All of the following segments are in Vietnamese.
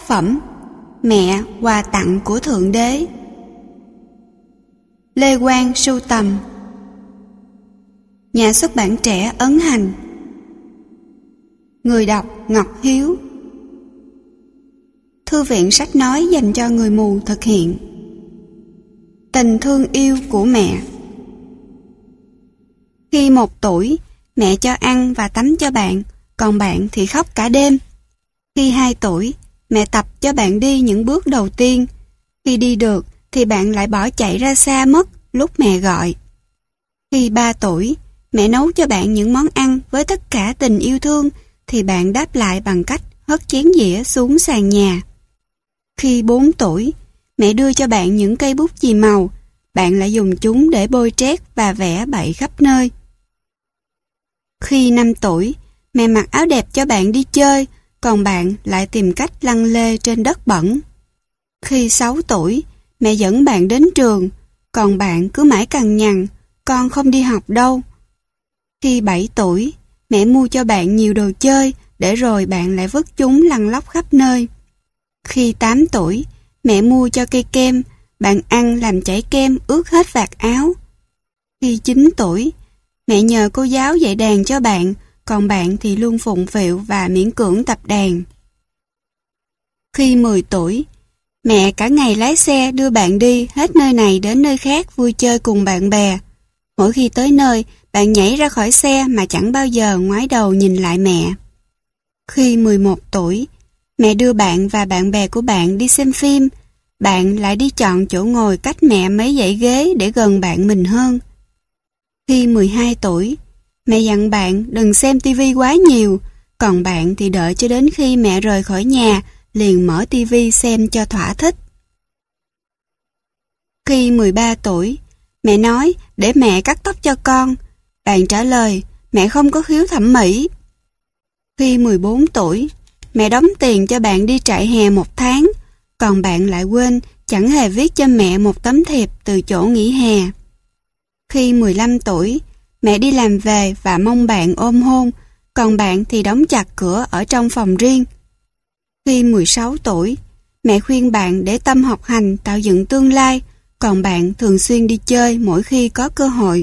phẩm Mẹ quà tặng của Thượng Đế. Lê Quang sưu tầm. Nhà xuất bản Trẻ ấn hành. Người đọc Ngọc Hiếu. Thư viện sách nói dành cho người mù thực hiện. Tình thương yêu của mẹ. Khi 1 tuổi, mẹ cho ăn và tắm cho bạn, còn bạn thì khóc cả đêm. Khi 2 tuổi, mẹ tập cho bạn đi những bước đầu tiên. Khi đi được thì bạn lại bỏ chạy ra xa mất lúc mẹ gọi. Khi 3 tuổi, mẹ nấu cho bạn những món ăn với tất cả tình yêu thương thì bạn đáp lại bằng cách hất chén dĩa xuống sàn nhà. Khi 4 tuổi, mẹ đưa cho bạn những cây bút chì màu, bạn lại dùng chúng để bôi trét và vẽ bậy khắp nơi. Khi 5 tuổi, mẹ mặc áo đẹp cho bạn đi chơi, còn bạn lại tìm cách lăn lê trên đất bẩn. Khi 6 tuổi, mẹ dẫn bạn đến trường, còn bạn cứ mãi cằn nhằn, con không đi học đâu. Khi 7 tuổi, mẹ mua cho bạn nhiều đồ chơi, để rồi bạn lại vứt chúng lăn lóc khắp nơi. Khi 8 tuổi, mẹ mua cho cây kem, bạn ăn làm chảy kem ướt hết vạt áo. Khi 9 tuổi, mẹ nhờ cô giáo dạy đàn cho bạn, còn bạn thì luôn phụng phịu và miễn cưỡng tập đàn. Khi 10 tuổi, mẹ cả ngày lái xe đưa bạn đi hết nơi này đến nơi khác vui chơi cùng bạn bè. Mỗi khi tới nơi, bạn nhảy ra khỏi xe mà chẳng bao giờ ngoái đầu nhìn lại mẹ. Khi 11 tuổi, mẹ đưa bạn và bạn bè của bạn đi xem phim, bạn lại đi chọn chỗ ngồi cách mẹ mấy dãy ghế để gần bạn mình hơn. Khi 12 tuổi, mẹ dặn bạn đừng xem tivi quá nhiều, còn bạn thì đợi cho đến khi mẹ rời khỏi nhà, liền mở tivi xem cho thỏa thích. Khi 13 tuổi, mẹ nói để mẹ cắt tóc cho con, bạn trả lời mẹ không có khiếu thẩm mỹ. Khi 14 tuổi, mẹ đóng tiền cho bạn đi trại hè 1 tháng, còn bạn lại quên chẳng hề viết cho mẹ một tấm thiệp từ chỗ nghỉ hè. Khi 15 tuổi, mẹ đi làm về và mong bạn ôm hôn, còn bạn thì đóng chặt cửa ở trong phòng riêng. Khi 16 tuổi, mẹ khuyên bạn để tâm học hành tạo dựng tương lai, còn bạn thường xuyên đi chơi mỗi khi có cơ hội.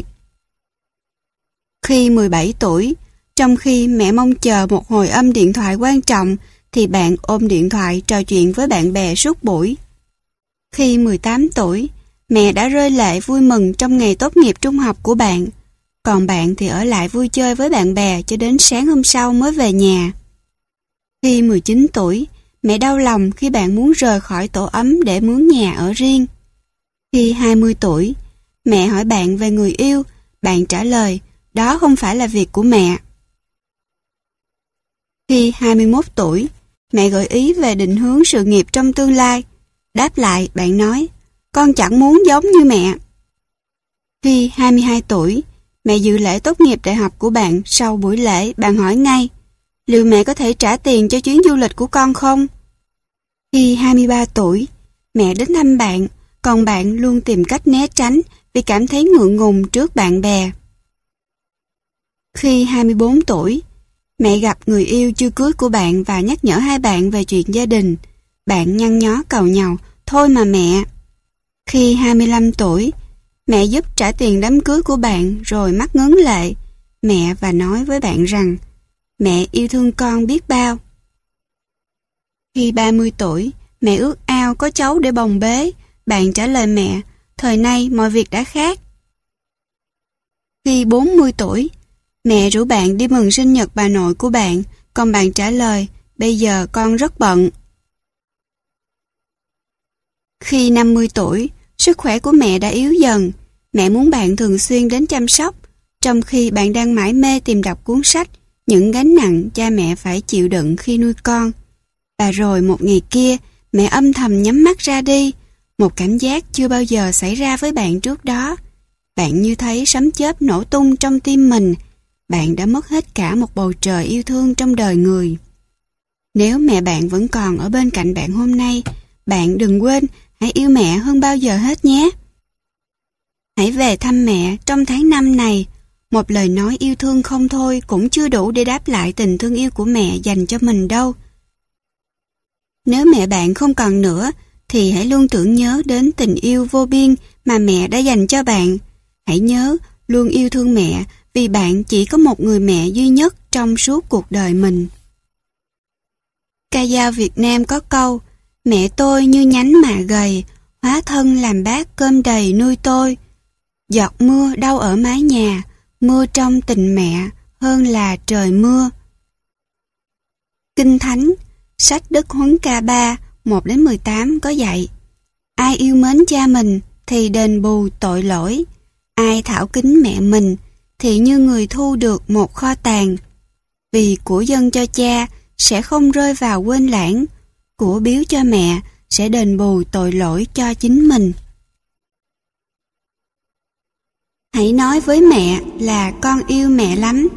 Khi 17 tuổi, trong khi mẹ mong chờ một hồi âm điện thoại quan trọng, thì bạn ôm điện thoại trò chuyện với bạn bè suốt buổi. Khi 18 tuổi, mẹ đã rơi lệ vui mừng trong ngày tốt nghiệp trung học của bạn, còn bạn thì ở lại vui chơi với bạn bè cho đến sáng hôm sau mới về nhà. Khi 19 tuổi, mẹ đau lòng khi bạn muốn rời khỏi tổ ấm để mướn nhà ở riêng. Khi 20 tuổi, mẹ hỏi bạn về người yêu, bạn trả lời, đó không phải là việc của mẹ. Khi 21 tuổi, mẹ gợi ý về định hướng sự nghiệp trong tương lai. Đáp lại, bạn nói, con chẳng muốn giống như mẹ. Khi 22 tuổi, mẹ dự lễ tốt nghiệp đại học của bạn. Sau buổi lễ, bạn hỏi ngay, liệu mẹ có thể trả tiền cho chuyến du lịch của con không? Khi 23 tuổi, mẹ đến thăm bạn, còn bạn luôn tìm cách né tránh vì cảm thấy ngượng ngùng trước bạn bè. Khi 24 tuổi, mẹ gặp người yêu chưa cưới của bạn và nhắc nhở hai bạn về chuyện gia đình. Bạn nhăn nhó cầu nhau, thôi mà mẹ. Khi 25 tuổi, mẹ giúp trả tiền đám cưới của bạn rồi mắt ngấn lệ. Mẹ và nói với bạn rằng, mẹ yêu thương con biết bao. Khi 30 tuổi, mẹ ước ao có cháu để bồng bế. Bạn trả lời mẹ, thời nay mọi việc đã khác. Khi 40 tuổi, mẹ rủ bạn đi mừng sinh nhật bà nội của bạn, còn bạn trả lời, bây giờ con rất bận. Khi 50 tuổi, sức khỏe của mẹ đã yếu dần. Mẹ muốn bạn thường xuyên đến chăm sóc, trong khi bạn đang mải mê tìm đọc cuốn sách, những gánh nặng cha mẹ phải chịu đựng khi nuôi con. Và rồi một ngày kia, mẹ âm thầm nhắm mắt ra đi, một cảm giác chưa bao giờ xảy ra với bạn trước đó. Bạn như thấy sấm chớp nổ tung trong tim mình. Bạn đã mất hết cả một bầu trời yêu thương trong đời người. Nếu mẹ bạn vẫn còn ở bên cạnh bạn hôm nay, bạn đừng quên hãy yêu mẹ hơn bao giờ hết nhé. Hãy về thăm mẹ trong tháng 5 này. Một lời nói yêu thương không thôi cũng chưa đủ để đáp lại tình thương yêu của mẹ dành cho mình đâu. Nếu mẹ bạn không còn nữa, thì hãy luôn tưởng nhớ đến tình yêu vô biên mà mẹ đã dành cho bạn. Hãy nhớ luôn yêu thương mẹ, vì bạn chỉ có một người mẹ duy nhất trong suốt cuộc đời mình. Ca dao Việt Nam có câu: mẹ tôi như nhánh mạ gầy, hóa thân làm bát cơm đầy nuôi tôi. Giọt mưa đâu ở mái nhà, mưa trong tình mẹ hơn là trời mưa. Kinh Thánh, sách Đức Huấn Ca 3, 1-18 có dạy: ai yêu mến cha mình thì đền bù tội lỗi, ai thảo kính mẹ mình thì như người thu được một kho tàng. Vì của dâng cho cha sẽ không rơi vào quên lãng, của biếu cho mẹ sẽ đền bù tội lỗi cho chính mình. Hãy nói với mẹ là con yêu mẹ lắm.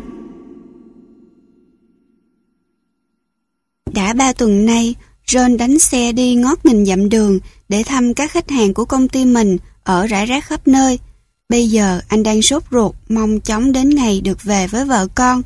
Đã 3 tuần nay, John đánh xe đi ngót nghìn dặm đường để thăm các khách hàng của công ty mình ở rải rác khắp nơi. Bây giờ anh đang sốt ruột mong chóng đến ngày được về với vợ con.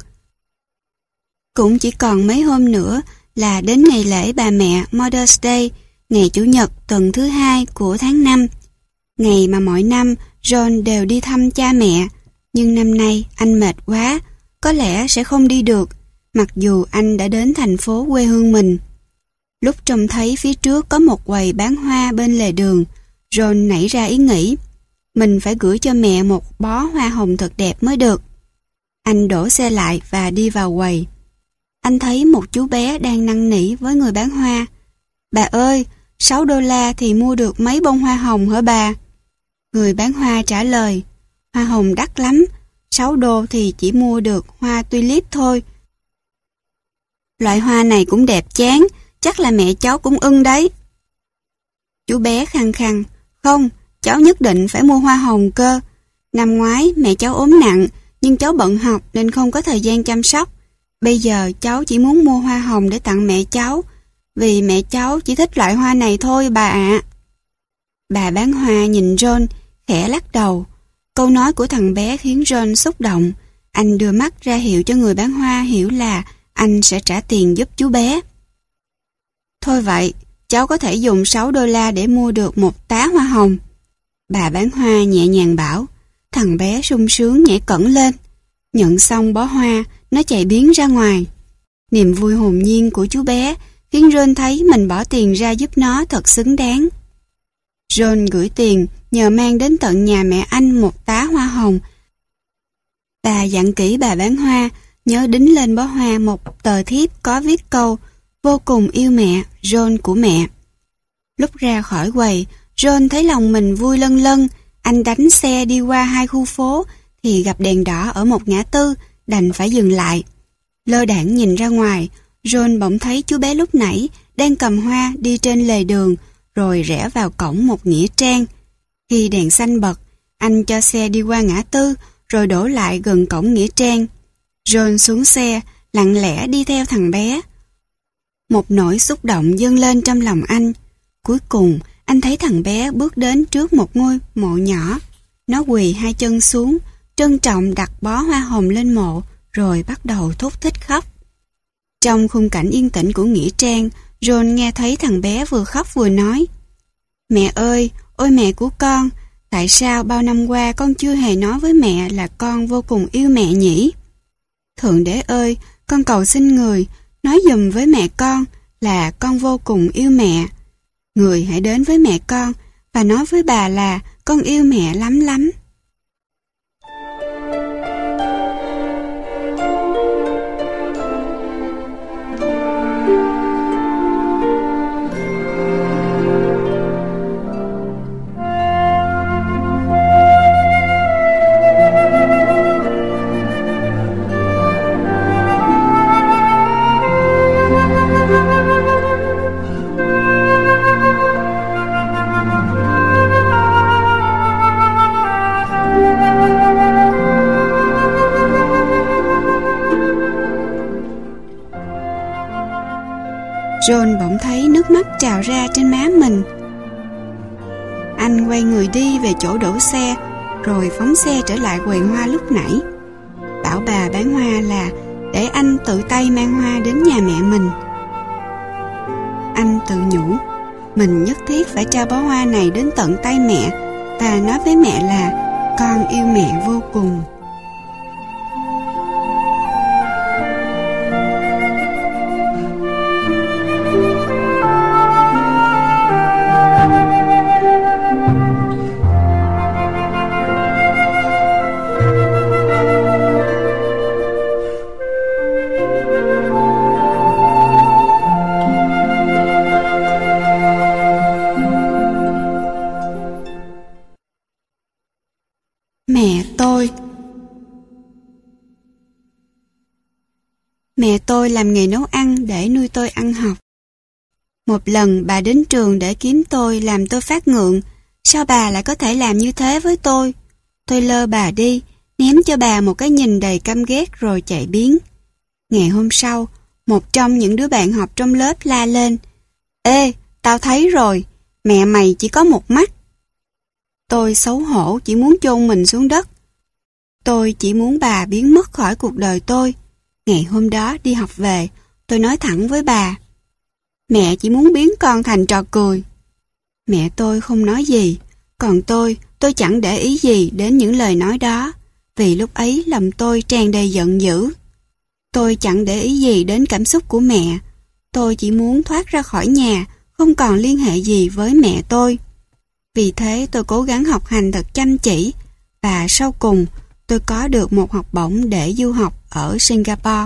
Cũng chỉ còn mấy hôm nữa là đến ngày lễ bà mẹ Mother's Day, ngày Chủ nhật tuần thứ 2 của tháng 5. Ngày mà mỗi năm John đều đi thăm cha mẹ, nhưng năm nay anh mệt quá, có lẽ sẽ không đi được, mặc dù anh đã đến thành phố quê hương mình. Lúc trông thấy phía trước có một quầy bán hoa bên lề đường, John nảy ra ý nghĩ, mình phải gửi cho mẹ một bó hoa hồng thật đẹp mới được. Anh đổ xe lại và đi vào quầy. Anh thấy một chú bé đang năn nỉ với người bán hoa. Bà ơi, $6 thì mua được mấy bông hoa hồng hả bà? Người bán hoa trả lời, hoa hồng đắt lắm, $6 thì chỉ mua được hoa tulip thôi. Loại hoa này cũng đẹp chán, chắc là mẹ cháu cũng ưng đấy. Chú bé khăng khăng, không, cháu nhất định phải mua hoa hồng cơ. Năm ngoái mẹ cháu ốm nặng, nhưng cháu bận học nên không có thời gian chăm sóc. Bây giờ cháu chỉ muốn mua hoa hồng để tặng mẹ cháu, vì mẹ cháu chỉ thích loại hoa này thôi bà ạ. Bà bán hoa nhìn John, khẽ lắc đầu. Câu nói của thằng bé khiến John xúc động. Anh đưa mắt ra hiệu cho người bán hoa hiểu là anh sẽ trả tiền giúp chú bé. Thôi vậy, cháu có thể dùng $6 để mua được một tá hoa hồng. Bà bán hoa nhẹ nhàng bảo. Thằng bé sung sướng nhảy cẫng lên. Nhận xong bó hoa, nó chạy biến ra ngoài. Niềm vui hồn nhiên của chú bé khiến John thấy mình bỏ tiền ra giúp nó thật xứng đáng. John gửi tiền nhờ mang đến tận nhà mẹ anh một tá hoa hồng. Bà dặn kỹ bà bán hoa nhớ đính lên bó hoa một tờ thiếp có viết câu vô cùng yêu mẹ, John của mẹ. Lúc ra khỏi quầy, John thấy lòng mình vui lân lân. Anh đánh xe đi qua 2 khu phố thì gặp đèn đỏ ở một ngã tư, đành phải dừng lại. Lơ đãng nhìn ra ngoài, John bỗng thấy chú bé lúc nãy đang cầm hoa đi trên lề đường, rồi rẽ vào cổng một nghĩa trang. Khi đèn xanh bật, anh cho xe đi qua ngã tư, rồi đổ lại gần cổng nghĩa trang. John xuống xe, lặng lẽ đi theo thằng bé. Một nỗi xúc động dâng lên trong lòng anh. Cuối cùng, anh thấy thằng bé bước đến trước một ngôi mộ nhỏ. Nó quỳ 2 chân xuống, trân trọng đặt bó hoa hồng lên mộ, rồi bắt đầu thút thít khóc. Trong khung cảnh yên tĩnh của nghĩa trang, John nghe thấy thằng bé vừa khóc vừa nói: Mẹ ơi, ôi mẹ của con, tại sao bao năm qua con chưa hề nói với mẹ là con vô cùng yêu mẹ nhỉ? Thượng Đế ơi, con cầu xin Người nói giùm với mẹ con là con vô cùng yêu mẹ. Người hãy đến với mẹ con và nói với bà là con yêu mẹ lắm lắm. John bỗng thấy nước mắt trào ra trên má mình. Anh quay người đi về chỗ đổ xe, rồi phóng xe trở lại quầy hoa lúc nãy. Bảo bà bán hoa là để anh tự tay mang hoa đến nhà mẹ mình. Anh tự nhủ, mình nhất thiết phải trao bó hoa này đến tận tay mẹ và nói với mẹ là con yêu mẹ vô cùng. Mẹ tôi làm nghề nấu ăn để nuôi tôi ăn học. Một lần bà đến trường để kiếm tôi làm tôi phát ngượng. Sao bà lại có thể làm như thế với tôi? Tôi lơ bà đi, ném cho bà một cái nhìn đầy căm ghét rồi chạy biến. Ngày hôm sau, một trong những đứa bạn học trong lớp la lên. Ê, tao thấy rồi, mẹ mày chỉ có một mắt. Tôi xấu hổ chỉ muốn chôn mình xuống đất. Tôi chỉ muốn bà biến mất khỏi cuộc đời tôi. Ngày hôm đó đi học về, tôi nói thẳng với bà. Mẹ chỉ muốn biến con thành trò cười. Mẹ tôi không nói gì, còn tôi chẳng để ý gì đến những lời nói đó, vì lúc ấy lòng tôi tràn đầy giận dữ. Tôi chẳng để ý gì đến cảm xúc của mẹ. Tôi chỉ muốn thoát ra khỏi nhà, không còn liên hệ gì với mẹ tôi. Vì thế tôi cố gắng học hành thật chăm chỉ, và sau cùng tôi có được một học bổng để du học ở Singapore.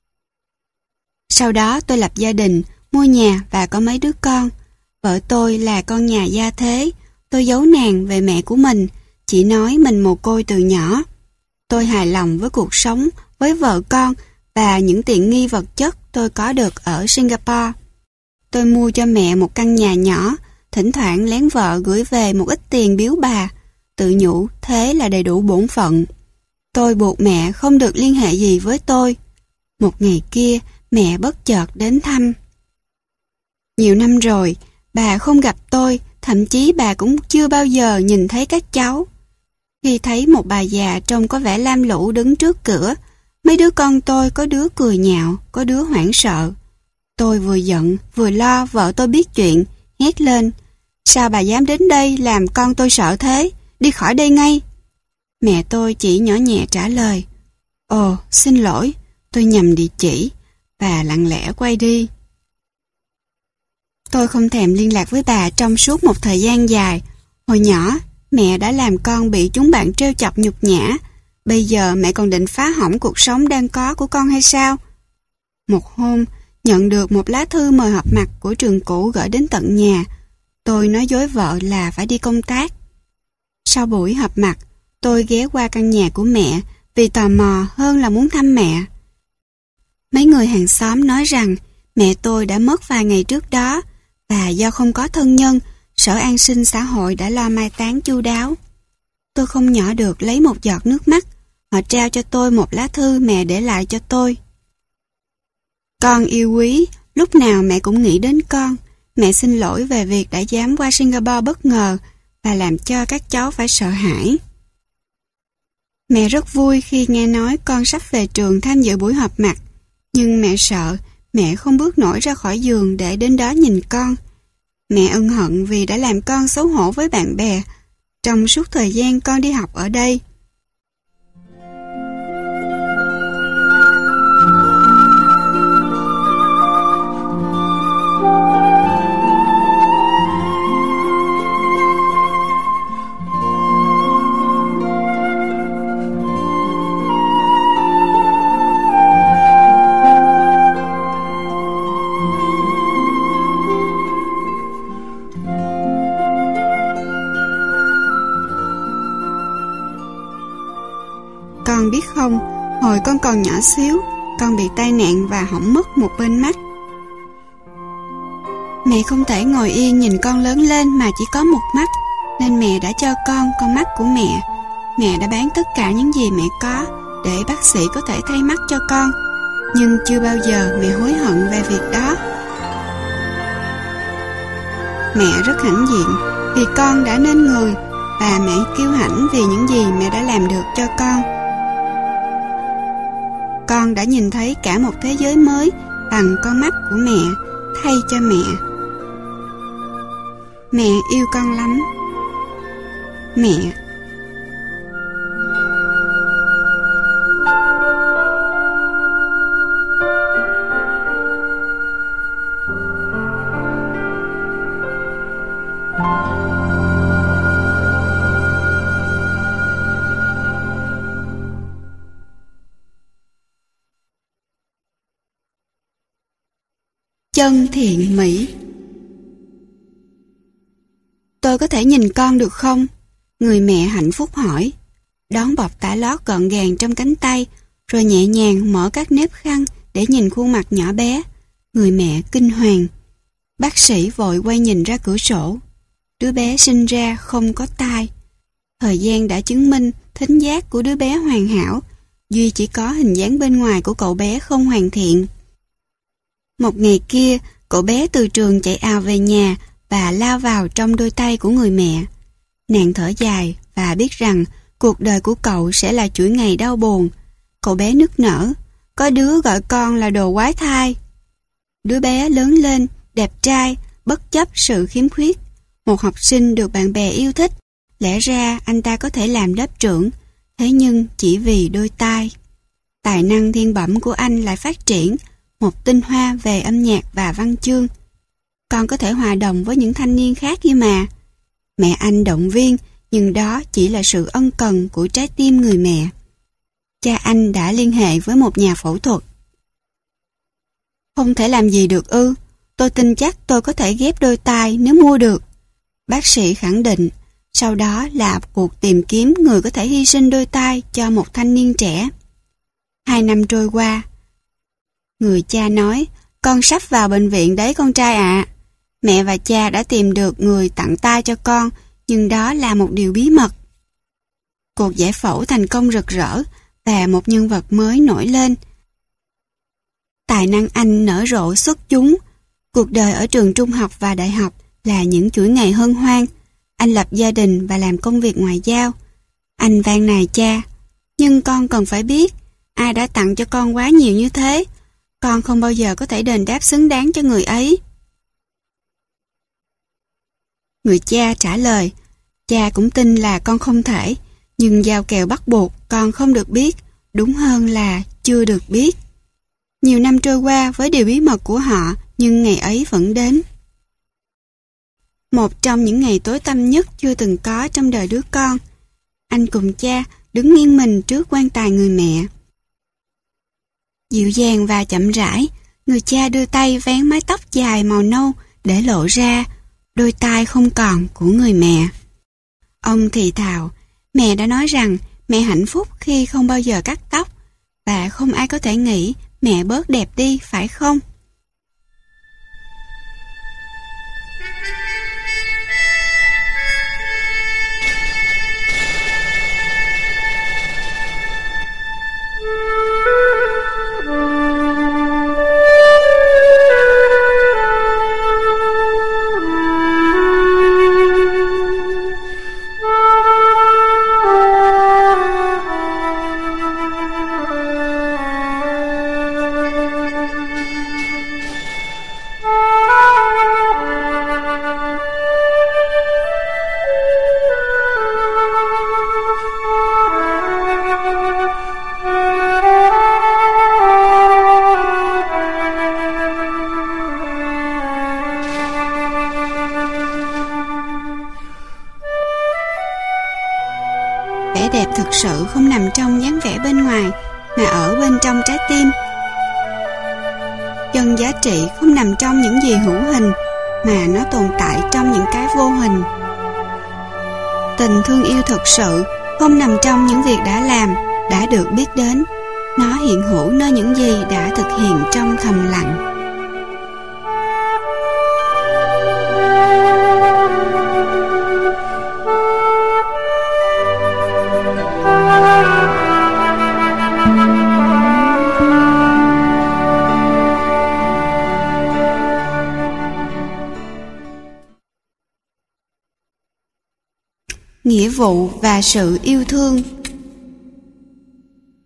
Sau đó tôi lập gia đình, mua nhà và có mấy đứa con. Vợ tôi là con nhà gia thế. Tôi giấu nàng về mẹ của mình, chỉ nói mình mồ côi từ nhỏ. Tôi hài lòng với cuộc sống, với vợ con và những tiện nghi vật chất tôi có được ở Singapore. Tôi mua cho mẹ một căn nhà nhỏ, thỉnh thoảng lén vợ gửi về một ít tiền biếu bà, tự nhủ thế là đầy đủ bổn phận. Tôi buộc mẹ không được liên hệ gì với tôi. Một ngày kia, mẹ bất chợt đến thăm. Nhiều năm rồi, bà không gặp tôi, thậm chí bà cũng chưa bao giờ nhìn thấy các cháu. Khi thấy một bà già trông có vẻ lam lũ đứng trước cửa, mấy đứa con tôi có đứa cười nhạo, có đứa hoảng sợ. Tôi vừa giận, vừa lo vợ tôi biết chuyện, hét lên. Sao bà dám đến đây làm con tôi sợ thế? Đi khỏi đây ngay! Mẹ tôi chỉ nhỏ nhẹ trả lời. Ồ, xin lỗi, tôi nhầm địa chỉ, và lặng lẽ quay đi. Tôi không thèm liên lạc với bà trong suốt một thời gian dài. Hồi nhỏ, mẹ đã làm con bị chúng bạn trêu chọc nhục nhã. Bây giờ mẹ còn định phá hỏng cuộc sống đang có của con hay sao? Một hôm, nhận được một lá thư mời họp mặt của trường cũ gửi đến tận nhà. Tôi nói dối vợ là phải đi công tác. Sau buổi họp mặt, tôi ghé qua căn nhà của mẹ vì tò mò hơn là muốn thăm mẹ. Mấy người hàng xóm nói rằng mẹ tôi đã mất vài ngày trước đó và do không có thân nhân, Sở An sinh xã hội đã lo mai táng chu đáo. Tôi không nhỏ được lấy một giọt nước mắt. Họ trao cho tôi một lá thư mẹ để lại cho tôi. Con yêu quý, lúc nào mẹ cũng nghĩ đến con. Mẹ xin lỗi về việc đã dám qua Singapore bất ngờ và làm cho các cháu phải sợ hãi. Mẹ rất vui khi nghe nói con sắp về trường tham dự buổi họp mặt. Nhưng mẹ sợ, mẹ không bước nổi ra khỏi giường để đến đó nhìn con. Mẹ ân hận vì đã làm con xấu hổ với bạn bè trong suốt thời gian con đi học ở đây. Con biết không, hồi con còn nhỏ xíu, con bị tai nạn và hỏng mất một bên mắt. Mẹ không thể ngồi yên nhìn con lớn lên mà chỉ có một mắt, nên mẹ đã cho con mắt của mẹ. Mẹ đã bán tất cả những gì mẹ có để bác sĩ có thể thay mắt cho con, nhưng chưa bao giờ mẹ hối hận về việc đó. Mẹ rất hãnh diện vì con đã nên người, và mẹ kiêu hãnh vì những gì mẹ đã làm được cho con. Con đã nhìn thấy cả một thế giới mới bằng con mắt của mẹ, thay cho mẹ. Mẹ yêu con lắm. Mẹ. Chân thiện mỹ. Tôi có thể nhìn con được không? Người mẹ hạnh phúc hỏi. Đón bọc tả lót gọn gàng trong cánh tay, rồi nhẹ nhàng mở các nếp khăn để nhìn khuôn mặt nhỏ bé. Người mẹ kinh hoàng. Bác sĩ vội quay nhìn ra cửa sổ. Đứa bé sinh ra không có tai. Thời gian đã chứng minh thính giác của đứa bé hoàn hảo, duy chỉ có hình dáng bên ngoài của cậu bé không hoàn thiện. Một ngày kia, cậu bé từ trường chạy ào về nhà và lao vào trong đôi tay của người mẹ. Nàng thở dài và biết rằng cuộc đời của cậu sẽ là chuỗi ngày đau buồn. Cậu bé nức nở, có đứa gọi con là đồ quái thai. Đứa bé lớn lên, đẹp trai, bất chấp sự khiếm khuyết. Một học sinh được bạn bè yêu thích. Lẽ ra anh ta có thể làm lớp trưởng, thế nhưng chỉ vì đôi tai. Tài năng thiên bẩm của anh lại phát triển, một tinh hoa về âm nhạc và văn chương. Con có thể hòa đồng với những thanh niên khác kia mà. Mẹ anh động viên, nhưng đó chỉ là sự ân cần của trái tim người mẹ. Cha anh đã liên hệ với một nhà phẫu thuật. Không thể làm gì được ư? Tôi tin chắc tôi có thể ghép đôi tai nếu mua được. Bác sĩ khẳng định. Sau đó là cuộc tìm kiếm người có thể hy sinh đôi tai cho một thanh niên trẻ. 2 năm trôi qua. Người cha nói, con sắp vào bệnh viện đấy con trai ạ. Mẹ và cha đã tìm được người tặng tai cho con, nhưng đó là một điều bí mật. Cuộc giải phẫu thành công rực rỡ và một nhân vật mới nổi lên. Tài năng anh nở rộ xuất chúng. Cuộc đời ở trường trung học và đại học là những chuỗi ngày hân hoan. Anh lập gia đình và làm công việc ngoại giao. Anh van nài cha, nhưng con cần phải biết, ai đã tặng cho con quá nhiều như thế. Con không bao giờ có thể đền đáp xứng đáng cho người ấy. Người cha trả lời, cha cũng tin là con không thể, nhưng giao kèo bắt buộc con không được biết, đúng hơn là chưa được biết. Nhiều năm trôi qua với điều bí mật của họ, nhưng ngày ấy vẫn đến. Một trong những ngày tối tăm nhất chưa từng có trong đời đứa con. Anh cùng cha đứng nghiêng mình trước quan tài người mẹ. Dịu dàng và chậm rãi, người cha đưa tay vén mái tóc dài màu nâu để lộ ra đôi tai không còn của người mẹ. Ông thì thào, mẹ đã nói rằng mẹ hạnh phúc khi không bao giờ cắt tóc, và không ai có thể nghĩ mẹ bớt đẹp đi, phải không? Vẻ đẹp thực sự không nằm trong dáng vẻ bên ngoài, mà ở bên trong trái tim. Chân giá trị không nằm trong những gì hữu hình, mà nó tồn tại trong những cái vô hình. Tình thương yêu thực sự không nằm trong những việc đã làm, đã được biết đến. Nó hiện hữu nơi những gì đã thực hiện trong thầm lặng. Nghĩa vụ và sự yêu thương.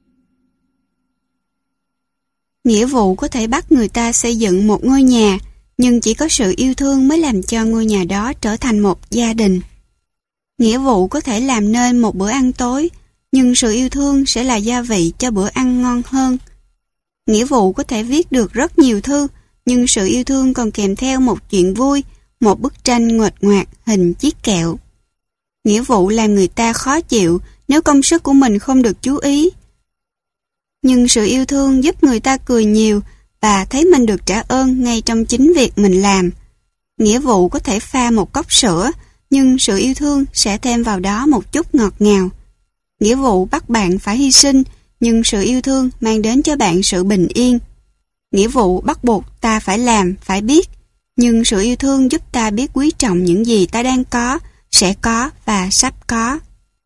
Nghĩa vụ có thể bắt người ta xây dựng một ngôi nhà, nhưng chỉ có sự yêu thương mới làm cho ngôi nhà đó trở thành một gia đình. Nghĩa vụ có thể làm nên một bữa ăn tối, nhưng sự yêu thương sẽ là gia vị cho bữa ăn ngon hơn. Nghĩa vụ có thể viết được rất nhiều thư, nhưng sự yêu thương còn kèm theo một chuyện vui, một bức tranh nguệch ngoạc hình chiếc kẹo. Nghĩa vụ làm người ta khó chịu nếu công sức của mình không được chú ý. Nhưng sự yêu thương giúp người ta cười nhiều và thấy mình được trả ơn ngay trong chính việc mình làm. Nghĩa vụ có thể pha một cốc sữa, nhưng sự yêu thương sẽ thêm vào đó một chút ngọt ngào. Nghĩa vụ bắt bạn phải hy sinh, nhưng sự yêu thương mang đến cho bạn sự bình yên. Nghĩa vụ bắt buộc ta phải làm, phải biết, nhưng sự yêu thương giúp ta biết quý trọng những gì ta đang có, sẽ có và sắp có.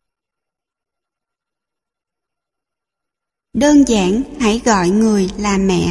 Đơn giản hãy gọi người là mẹ.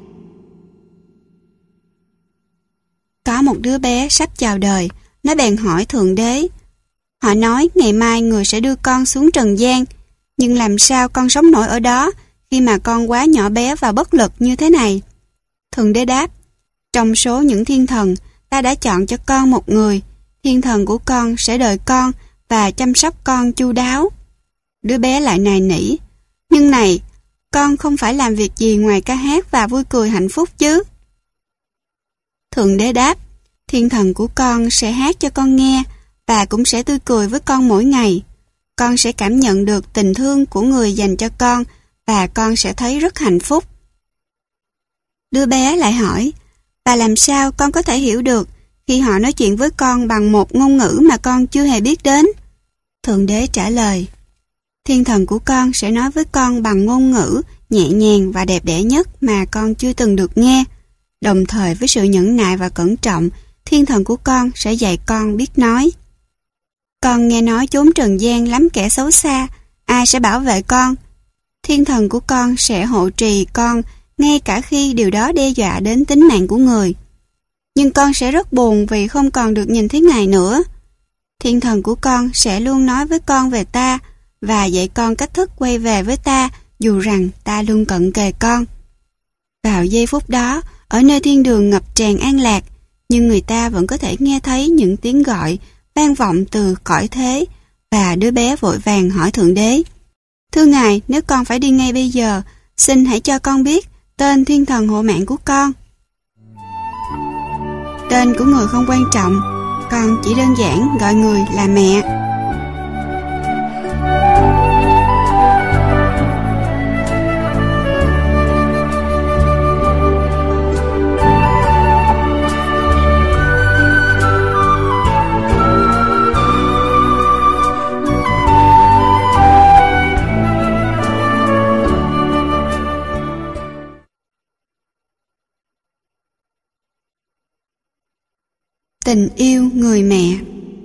Có một đứa bé sắp chào đời, nó bèn hỏi Thượng Đế. Họ nói ngày mai người sẽ đưa con xuống trần gian, nhưng làm sao con sống nổi ở đó khi mà con quá nhỏ bé và bất lực như thế này? Thượng Đế đáp, trong số những thiên thần, ta đã chọn cho con một người, thiên thần của con sẽ đợi con và chăm sóc con chu đáo. Đứa bé lại nài nỉ, nhưng này, con không phải làm việc gì ngoài ca hát và vui cười hạnh phúc chứ? Thượng Đế đáp, thiên thần của con sẽ hát cho con nghe và cũng sẽ tươi cười với con mỗi ngày. Con sẽ cảm nhận được tình thương của người dành cho con và con sẽ thấy rất hạnh phúc. Đứa bé lại hỏi, và làm sao con có thể hiểu được khi họ nói chuyện với con bằng một ngôn ngữ mà con chưa hề biết đến? Thượng Đế trả lời, thiên thần của con sẽ nói với con bằng ngôn ngữ nhẹ nhàng và đẹp đẽ nhất mà con chưa từng được nghe. Đồng thời với sự nhẫn nại và cẩn trọng, thiên thần của con sẽ dạy con biết nói. Con nghe nói chốn trần gian lắm kẻ xấu xa, ai sẽ bảo vệ con? Thiên thần của con sẽ hộ trì con ngay cả khi điều đó đe dọa đến tính mạng của người. Nhưng con sẽ rất buồn vì không còn được nhìn thấy Ngài nữa. Thiên thần của con sẽ luôn nói với con về ta và dạy con cách thức quay về với ta dù rằng ta luôn cận kề con. Vào giây phút đó, ở nơi thiên đường ngập tràn an lạc, nhưng người ta vẫn có thể nghe thấy những tiếng gọi vang vọng từ cõi thế, và đứa bé vội vàng hỏi Thượng Đế, thưa Ngài, nếu con phải đi ngay bây giờ, xin hãy cho con biết tên thiên thần hộ mạng của con. Tên của người không quan trọng, con chỉ đơn giản gọi người là mẹ. Tình yêu người mẹ.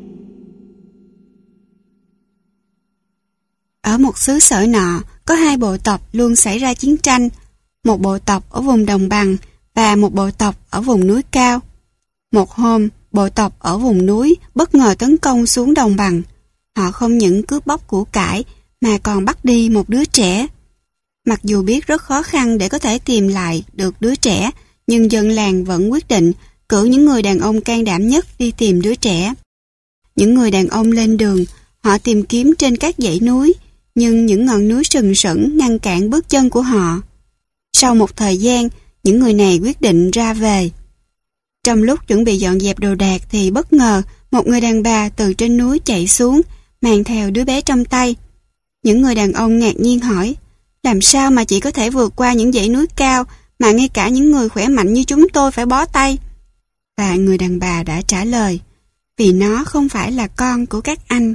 Ở một xứ sở nọ, có hai bộ tộc luôn xảy ra chiến tranh, một bộ tộc ở vùng đồng bằng và một bộ tộc ở vùng núi cao. Một hôm, bộ tộc ở vùng núi bất ngờ tấn công xuống đồng bằng. Họ không những cướp bóc của cải mà còn bắt đi một đứa trẻ. Mặc dù biết rất khó khăn để có thể tìm lại được đứa trẻ, nhưng dân làng vẫn quyết định cử những người đàn ông can đảm nhất đi tìm đứa trẻ. Những người đàn ông lên đường, họ tìm kiếm trên các dãy núi, nhưng những ngọn núi sừng sững ngăn cản bước chân của họ. Sau một thời gian, những người này quyết định ra về. Trong lúc chuẩn bị dọn dẹp đồ đạc thì bất ngờ một người đàn bà từ trên núi chạy xuống, mang theo đứa bé trong tay. Những người đàn ông ngạc nhiên hỏi, làm sao mà chị có thể vượt qua những dãy núi cao mà ngay cả những người khỏe mạnh như chúng tôi phải bó tay? Và người đàn bà đã trả lời, vì nó không phải là con của các anh.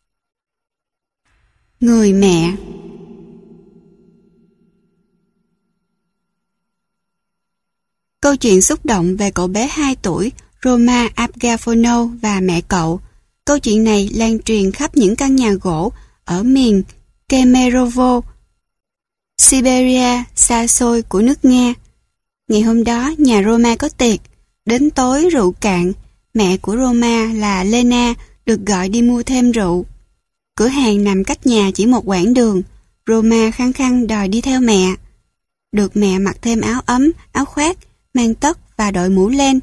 Người mẹ. Câu chuyện xúc động về cậu bé 2 tuổi Roma Agafonov và mẹ cậu. Câu chuyện này lan truyền khắp những căn nhà gỗ ở miền Kemerovo, Siberia xa xôi của nước Nga. Ngày hôm đó, nhà Roma có tiệc. Đến tối rượu cạn, mẹ của Roma là Lena được gọi đi mua thêm rượu. Cửa hàng nằm cách nhà chỉ một quãng đường. Roma khăng khăng đòi đi theo mẹ. Được mẹ mặc thêm áo ấm, áo khoác, mang tất và đội mũ len,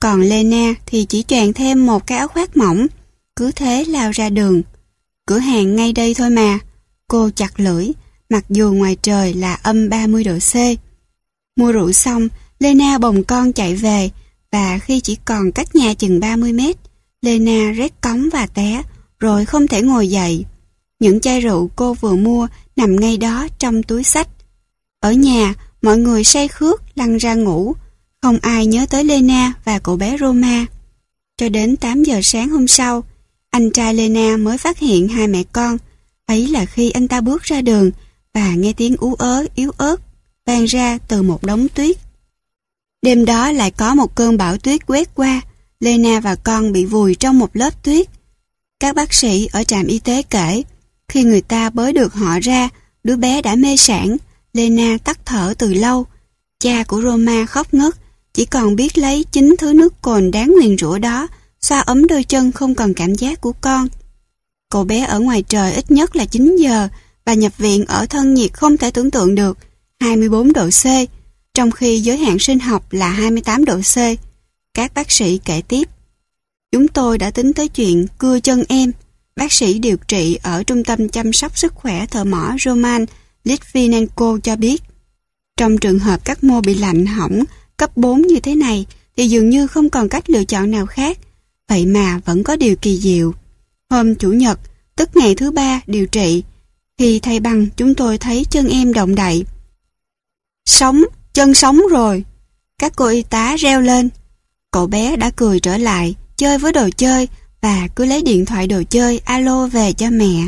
Còn Lena thì chỉ choàng thêm một cái áo khoác mỏng, cứ thế lao ra đường. Cửa hàng ngay đây thôi mà. Cô chặt lưỡi, mặc dù ngoài trời là âm 30 độ C. Mua rượu xong, Lena bồng con chạy về, và khi chỉ còn cách nhà chừng 30 mét, Lena rét cóng và té, rồi không thể ngồi dậy. Những chai rượu cô vừa mua nằm ngay đó trong túi xách. Ở nhà, mọi người say khước lăn ra ngủ, không ai nhớ tới Lena và cậu bé Roma. Cho đến 8 giờ sáng hôm sau, anh trai Lena mới phát hiện hai mẹ con. Ấy là khi anh ta bước ra đường và nghe tiếng ú ớ yếu ớt vang ra từ một đống tuyết. Đêm đó lại có một cơn bão tuyết quét qua. Lena và con bị vùi trong một lớp tuyết. Các bác sĩ ở trạm y tế kể, khi người ta bới được họ ra, đứa bé đã mê sảng. Lena tắt thở từ lâu. Cha của Roma khóc ngất, chỉ còn biết lấy chính thứ nước cồn đáng nguyền rủa đó xoa ấm đôi chân không còn cảm giác của con. Cậu bé ở ngoài trời ít nhất là 9 giờ và nhập viện ở thân nhiệt không thể tưởng tượng được, 24 độ C, trong khi giới hạn sinh học là 28 độ C. Các bác sĩ kể tiếp, chúng tôi đã tính tới chuyện cưa chân em. Bác sĩ điều trị ở Trung tâm Chăm sóc Sức khỏe thợ mỏ Roman Litvinenko cho biết, trong trường hợp các mô bị lạnh hỏng cấp 4 như thế này thì dường như không còn cách lựa chọn nào khác. Vậy mà vẫn có điều kỳ diệu. Hôm Chủ nhật, tức ngày thứ 3 điều trị, khi thay băng chúng tôi thấy chân em động đậy. Sống, chân sống rồi. Các cô y tá reo lên. Cậu bé đã cười trở lại, chơi với đồ chơi và cứ lấy điện thoại đồ chơi alo về cho mẹ.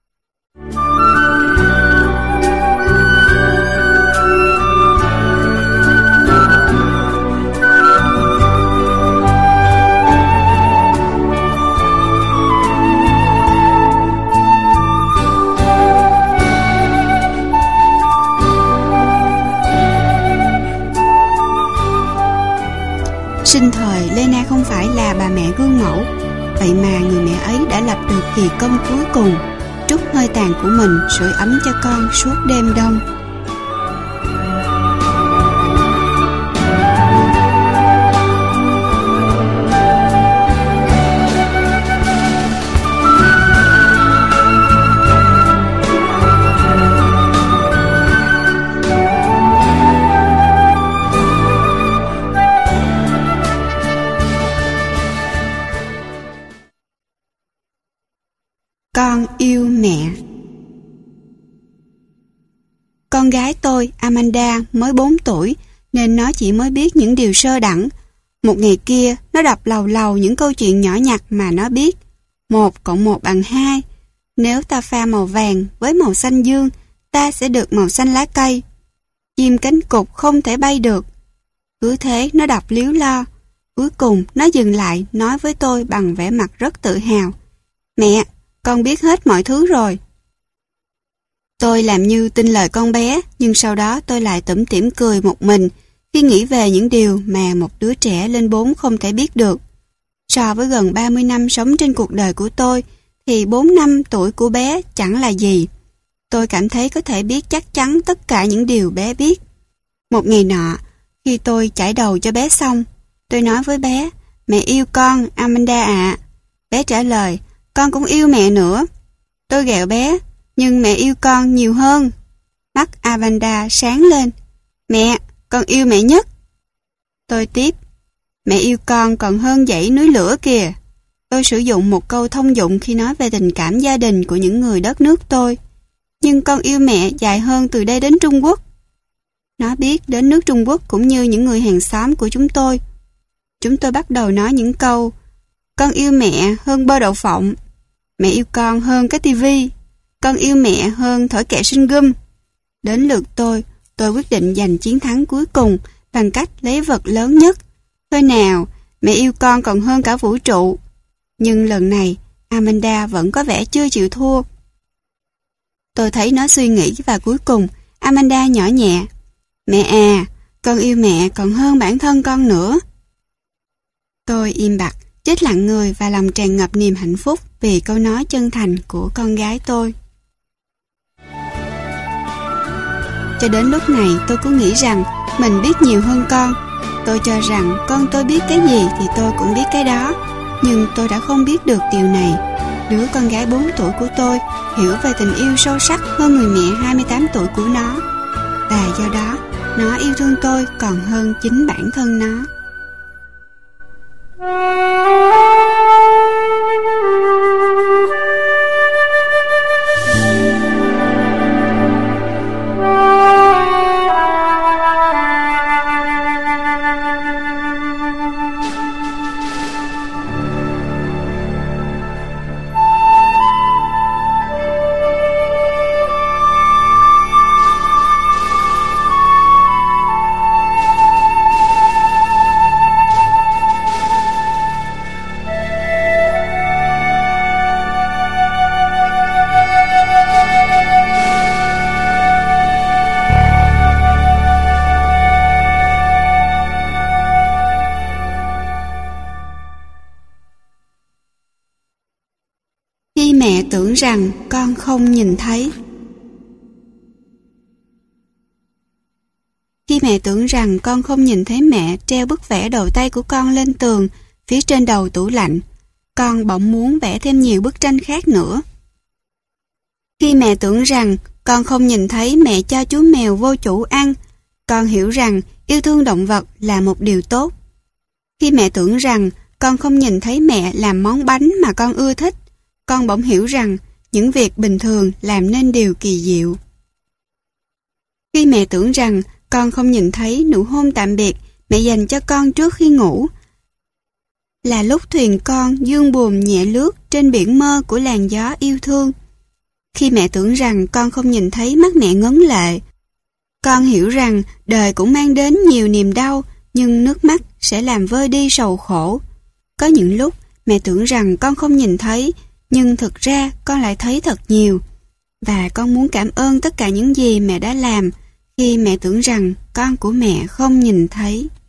Sinh thời Lena không phải là bà mẹ gương mẫu, vậy mà người mẹ ấy đã lập được kỳ công cuối cùng, trút hơi tàn của mình sưởi ấm cho con suốt đêm đông. Con yêu mẹ. Con gái tôi, Amanda, mới 4 tuổi, nên nó chỉ mới biết những điều sơ đẳng. Một ngày kia, nó đọc lầu lầu những câu chuyện nhỏ nhặt mà nó biết. 1 cộng 1 bằng 2. Nếu ta pha màu vàng với màu xanh dương, ta sẽ được màu xanh lá cây. Chim cánh cụt không thể bay được. Cứ thế nó đọc líu lo. Cuối cùng, nó dừng lại nói với tôi bằng vẻ mặt rất tự hào. Mẹ, con biết hết mọi thứ rồi. Tôi làm như tin lời con bé, nhưng sau đó tôi lại tủm tỉm cười một mình khi nghĩ về những điều mà một đứa trẻ lên 4 không thể biết được. So với gần 30 năm sống trên cuộc đời của tôi, thì 4 năm tuổi của bé chẳng là gì. Tôi cảm thấy có thể biết chắc chắn tất cả những điều bé biết. Một ngày nọ, khi tôi chải đầu cho bé xong, tôi nói với bé, mẹ yêu con, Amanda ạ. Bé trả lời, con cũng yêu mẹ nữa. Tôi ghẹo bé, nhưng mẹ yêu con nhiều hơn. Mắt Amanda sáng lên. Mẹ, con yêu mẹ nhất. Tôi tiếp, mẹ yêu con còn hơn dãy núi lửa kìa. Tôi sử dụng một câu thông dụng khi nói về tình cảm gia đình của những người đất nước tôi. Nhưng con yêu mẹ dài hơn từ đây đến Trung Quốc. Nó biết đến nước Trung Quốc cũng như những người hàng xóm của chúng tôi. Chúng tôi bắt đầu nói những câu, con yêu mẹ hơn bơ đậu phộng. Mẹ yêu con hơn cái tivi. Con yêu mẹ hơn thổi kẹo sinh gum. Đến lượt tôi quyết định giành chiến thắng cuối cùng bằng cách lấy vật lớn nhất. Thôi nào, mẹ yêu con còn hơn cả vũ trụ. Nhưng lần này, Amanda vẫn có vẻ chưa chịu thua. Tôi thấy nó suy nghĩ và cuối cùng, Amanda nhỏ nhẹ. Mẹ à, con yêu mẹ còn hơn bản thân con nữa. Tôi im bặt, chết lặng người và lòng tràn ngập niềm hạnh phúc vì câu nói chân thành của con gái tôi. Cho đến lúc này tôi cứ nghĩ rằng mình biết nhiều hơn con. Tôi cho rằng con tôi biết cái gì thì tôi cũng biết cái đó. Nhưng tôi đã không biết được điều này. Đứa con gái 4 tuổi của tôi hiểu về tình yêu sâu sắc hơn người mẹ 28 tuổi của nó. Và do đó, nó yêu thương tôi còn hơn chính bản thân nó. Khi mẹ tưởng rằng con không nhìn thấy. Khi mẹ tưởng rằng con không nhìn thấy mẹ treo bức vẽ đầu tay của con lên tường phía trên đầu tủ lạnh, con bỗng muốn vẽ thêm nhiều bức tranh khác nữa. Khi mẹ tưởng rằng con không nhìn thấy mẹ cho chú mèo vô chủ ăn, con hiểu rằng yêu thương động vật là một điều tốt. Khi mẹ tưởng rằng con không nhìn thấy mẹ làm món bánh mà con ưa thích, con bỗng hiểu rằng những việc bình thường làm nên điều kỳ diệu. Khi mẹ tưởng rằng con không nhìn thấy nụ hôn tạm biệt mẹ dành cho con trước khi ngủ, là lúc thuyền con dương buồm nhẹ lướt trên biển mơ của làn gió yêu thương. Khi mẹ tưởng rằng con không nhìn thấy mắt mẹ ngấn lệ, con hiểu rằng đời cũng mang đến nhiều niềm đau, nhưng nước mắt sẽ làm vơi đi sầu khổ. Có những lúc mẹ tưởng rằng con không nhìn thấy, nhưng thực ra con lại thấy thật nhiều. Và con muốn cảm ơn tất cả những gì mẹ đã làm khi mẹ tưởng rằng con của mẹ không nhìn thấy.